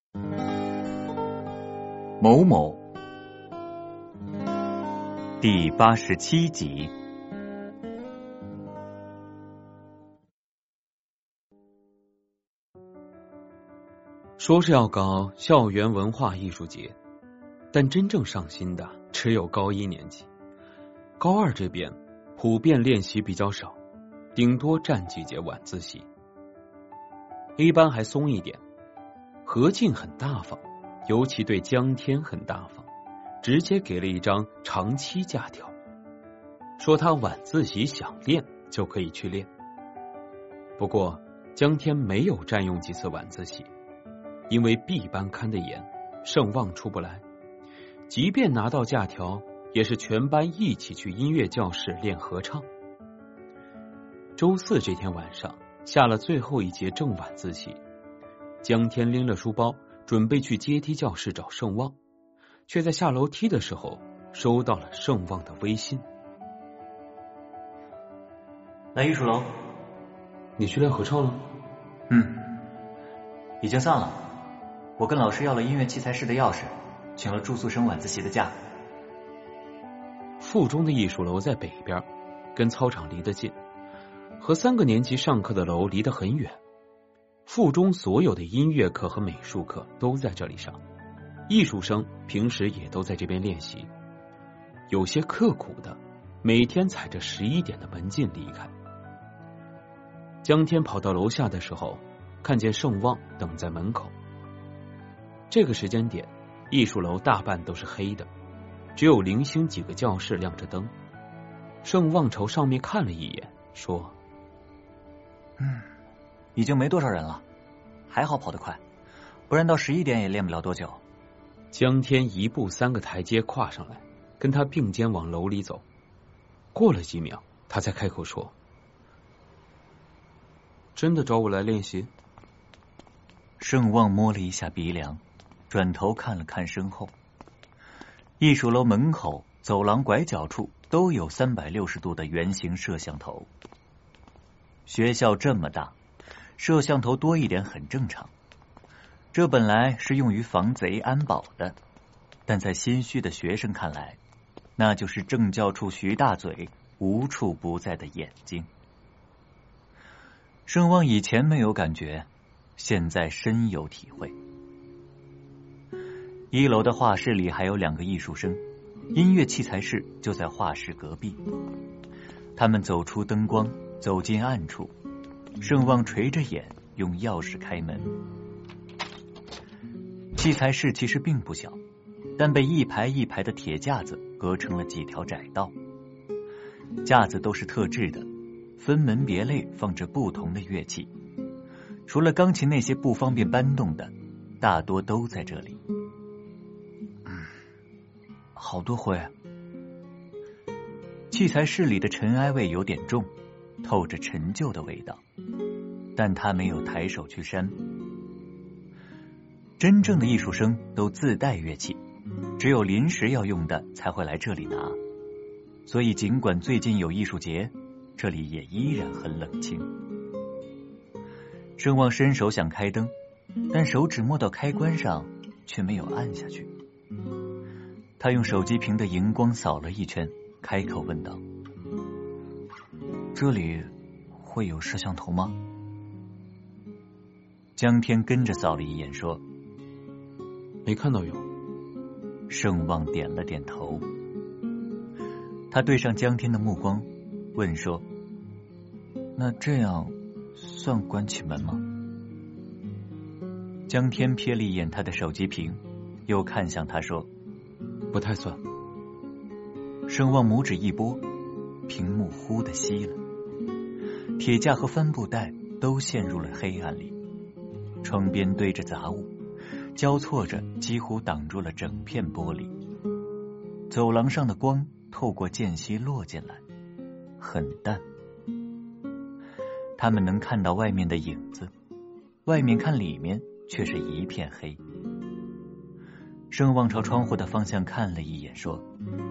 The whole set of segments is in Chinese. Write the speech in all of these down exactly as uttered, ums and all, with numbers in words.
某某第八十七集。 说是要搞校园文化艺术节，但真正上心的只有高一年级，高二这边普遍练习比较少，顶多占几节晚自习。A 班还松一点，何静很大方，尤其对江天很大方，直接给了一张长期假条，说他晚自习想练就可以去练。不过江天没有占用几次晚自习，因为 B 班看得严，盛望出不来，即便拿到假条，也是全班一起去音乐教室练合唱。周四这天晚上下了最后一节正晚自习，江天拎了书包准备去阶梯教室找盛望，却在下楼梯的时候收到了盛望的微信。 来艺术楼。 你去练合唱了？ 嗯，已经散了。我跟老师要了音乐器材室的钥匙，请了住宿生晚自习的假。 附中的艺术楼在北边，跟操场离得近，和三个年级上课的楼离得很远。附中所有的音乐课和美术课都在这里上，艺术生平时也都在这边练习。有些刻苦的，每天踩着十一点的门禁离开。江天跑到楼下的时候，看见盛望等在门口。这个时间点，艺术楼大半都是黑的，只有零星几个教室亮着灯。盛望朝上面看了一眼，说： 嗯，已经没多少人了，还好跑得快，不然到十一点也练不了多久。 江天一步三个台阶跨上来，跟他并肩往楼里走。过了几秒，他才开口说：真的找我来练习？ 盛望摸了一下鼻梁，转头看了看身后。艺术楼门口、走廊拐角处都有三百六十度的圆形摄像头。学校这么大，摄像头多一点很正常。这本来是用于防贼安保的，但在心虚的学生看来，那就是政教处徐大嘴无处不在的眼睛。盛望以前没有感觉，现在深有体会。一楼的画室里还有两个艺术生，音乐器材室就在画室隔壁。他们走出灯光，走进暗处，盛望垂着眼用钥匙开门。器材室其实并不小，但被一排一排的铁架子隔成了几条窄道。架子都是特制的，分门别类放着不同的乐器，除了钢琴那些不方便搬动的，大多都在这里。 嗯，好多灰。 器材室里的尘埃味有点重，透着陈旧的味道，但他没有抬手去扇。真正的艺术生都自带乐器，只有临时要用的才会来这里拿，所以尽管最近有艺术节，这里也依然很冷清。盛望伸手想开灯，但手指摸到开关上，却没有按下去。他用手机屏的荧光扫了一圈，开口问道： 这里会有摄像头吗？ 江天跟着扫了一眼说： 没看到有。 盛望点了点头。他对上江天的目光，问说： 那这样算关起门吗？ 江天瞥了一眼他的手机屏，又看向他说： 不太算。 盛望拇指一拨，屏幕忽地熄了，铁架和帆布袋都陷入了黑暗里，窗边堆着杂物，交错着几乎挡住了整片玻璃。走廊上的光透过间隙落进来，很淡。他们能看到外面的影子，外面看里面却是一片黑。盛望朝窗户的方向看了一眼说：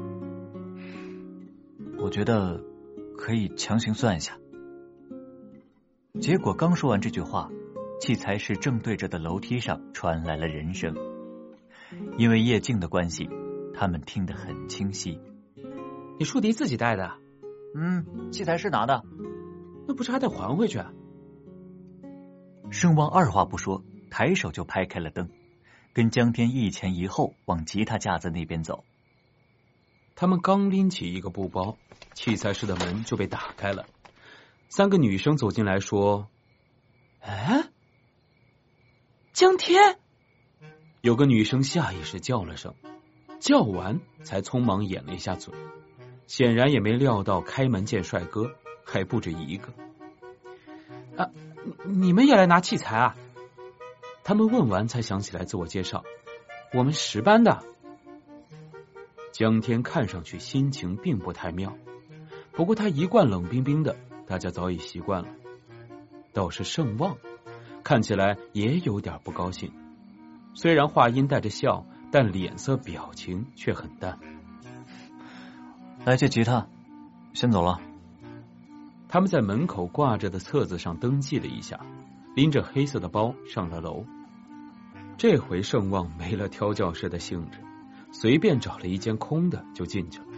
我觉得可以强行算一下。 结果刚说完这句话， 器材室正对着的楼梯上传来了人声。因为夜静的关系，他们听得很清晰。 你竖笛自己带的？ 嗯，器材室拿的。 那不是还得还回去？ 盛旺二话不说，抬手就拍开了灯，跟江天一前一后往吉他架子那边走。 他们刚拎起一个布包，器材室的门就被打开了。三个女生走进来说：“哎，江天！”有个女生下意识叫了声，叫完才匆忙掩了一下嘴，显然也没料到开门见帅哥，还不止一个。啊，你们也来拿器材啊？他们问完才想起来自我介绍，我们十班的。江天看上去心情并不太妙，不过他一贯冷冰冰的，大家早已习惯了。倒是盛旺看起来也有点不高兴，虽然话音带着笑，但脸色表情却很淡。 来借吉他，先走了。 他们在门口挂着的册子上登记了一下，拎着黑色的包上了楼。这回盛旺没了挑教室的兴致，随便找了一间空的就进去了。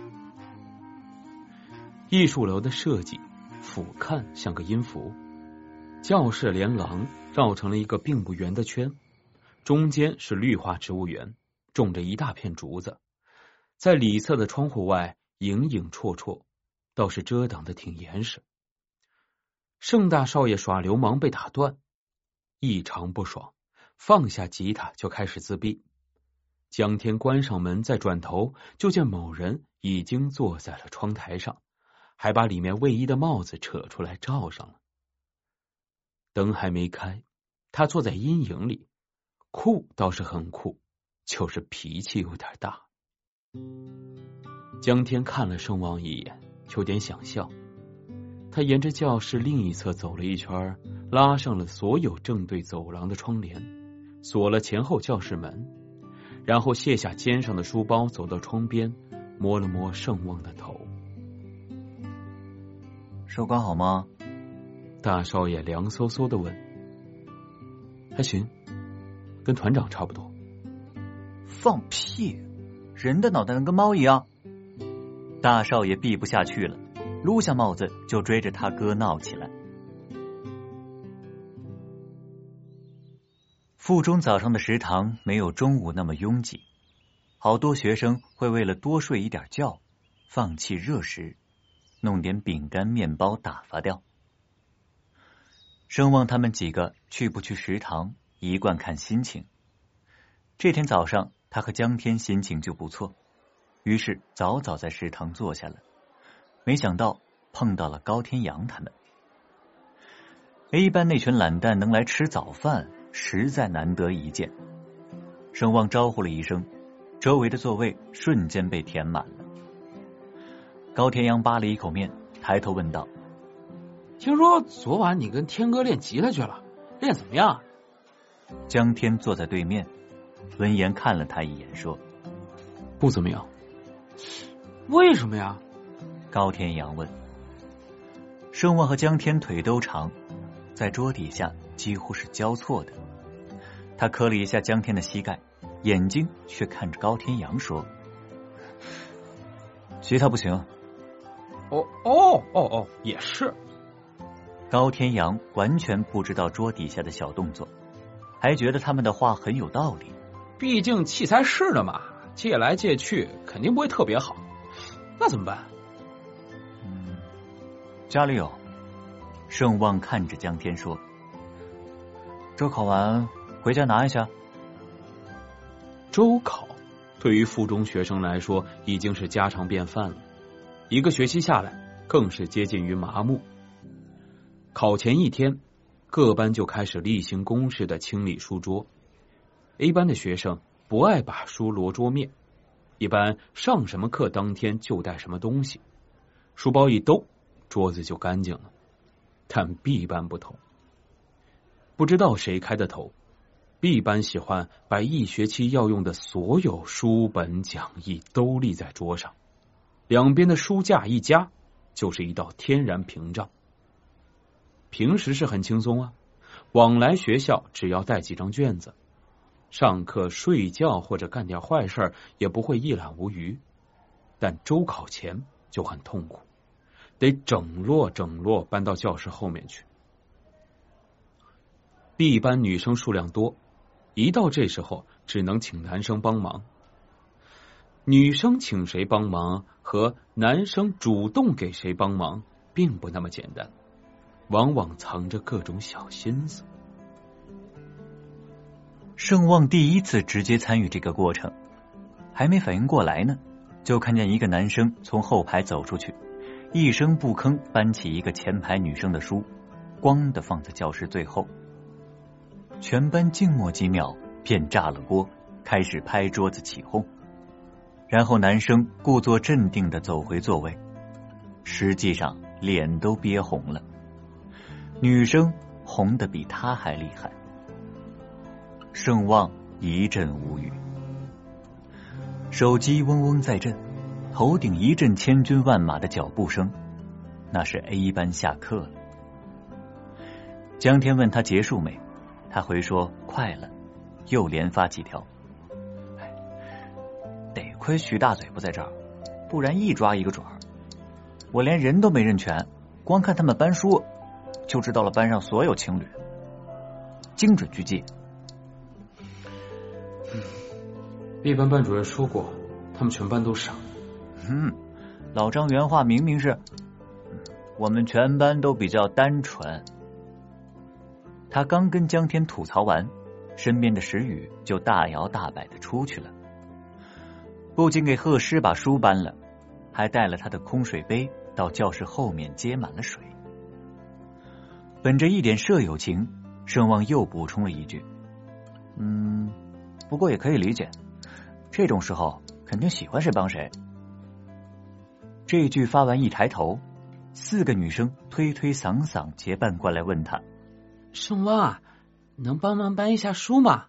艺术楼的设计俯瞰像个音符，教室连廊绕成了一个并不圆的圈，中间是绿化植物园，种着一大片竹子，在里侧的窗户外影影绰绰，倒是遮挡的挺严实。盛大少爷耍流氓被打断，异常不爽，放下吉他就开始自闭。江天关上门，再转头就见某人已经坐在了窗台上，还把里面卫衣的帽子扯出来罩上了。灯还没开，他坐在阴影里，酷倒是很酷，就是脾气有点大。江天看了盛旺一眼，有点想笑。他沿着教室另一侧走了一圈，拉上了所有正对走廊的窗帘，锁了前后教室门，然后卸下肩上的书包，走到窗边，摸了摸盛旺的头。 收管好吗？ 大少爷凉飕飕的问。还行，跟团长差不多。 放屁！人的脑袋能跟猫一样？大少爷闭不下去了，撸下帽子就追着他哥闹起来。附中早上的食堂没有中午那么拥挤，好多学生会为了多睡一点觉，放弃热食，弄点饼干面包打发掉。盛旺他们几个去不去食堂一贯看心情。这天早上他和江天心情就不错，于是早早在食堂坐下了，没想到碰到了高天阳他们。A 班那群懒蛋能来吃早饭实在难得一见。盛旺招呼了一声，周围的座位瞬间被填满了。高天阳扒了一口面，抬头问道： 听说昨晚你跟天哥练吉他去了，练怎么样？ 江天坐在对面，闻言看了他一眼说： 不怎么样。为什么呀？ 高天阳问。盛旺和江天腿都长，在桌底下几乎是交错的。他磕了一下江天的膝盖，眼睛却看着高天阳说：吉他不行。 哦哦哦哦，也是。 高天阳完全不知道桌底下的小动作，还觉得他们的话很有道理。 毕竟器材室的嘛，借来借去肯定不会特别好，那怎么办？ 嗯，家里有。盛旺看着江天说：周考完回家拿一下。 周考对于附中学生来说已经是家常便饭了，一个学期下来更是接近于麻木。考前一天，各班就开始例行公事的清理书桌。A 班的学生不爱把书摞桌面，一般上什么课当天就带什么东西，书包一兜，桌子就干净了。但 B 班不同，不知道谁开的头， B 班喜欢把一学期要用的所有书本讲义都立在桌上，两边的书架一夹就是一道天然屏障。平时是很轻松啊， 往来学校只要带几张卷子，上课睡觉或者干点坏事也不会一览无余，但周考前就很痛苦，得整摞整摞搬到教室后面去。B 班女生数量多，一到这时候只能请男生帮忙。女生请谁帮忙和男生主动给谁帮忙并不那么简单，往往藏着各种小心思。 盛旺第一次直接参与这个过程，还没反应过来呢，就看见一个男生从后排走出去，一声不吭搬起一个前排女生的书，咣的放在教室最后。全班静默几秒，便炸了锅，开始拍桌子起哄。然后男生故作镇定地走回座位，实际上脸都憋红了，女生红得比他还厉害。盛旺一阵无语，手机嗡嗡在震，头顶一阵千军万马的脚步声，那是 A 班下课了。江天问他结束没，他回说快了，又连发几条。得亏徐大嘴不在这儿，不然一抓一个准儿。我连人都没认全，光看他们搬书就知道了班上所有情侣，精准狙击。 嗯，B 班班主任说过，他们全班都傻。 嗯，老张原话明明是，我们全班都比较单纯。他刚跟江天吐槽完，身边的石宇就大摇大摆的出去了。不仅给贺师把书搬了，还带了他的空水杯到教室后面接满了水。本着一点舍友情，盛旺又补充了一句：嗯，不过也可以理解，这种时候肯定喜欢谁帮谁。这句发完一抬头，四个女生推推搡搡结伴过来问他： 盛旺，能帮忙搬一下书吗？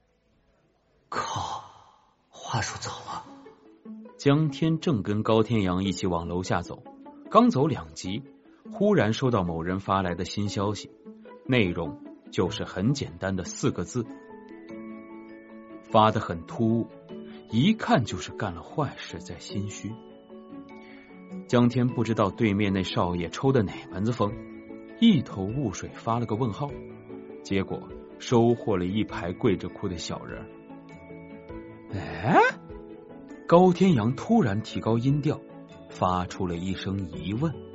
靠，话说早了。 江天正跟高天阳一起往楼下走，刚走两级，忽然收到某人发来的新消息，内容就是很简单的四个字，发得很突兀，一看就是干了坏事在心虚。江天不知道对面那少爷抽的哪门子风，一头雾水发了个问号，结果收获了一排跪着哭的小人。哎，高天阳突然提高音调，发出了一声疑问。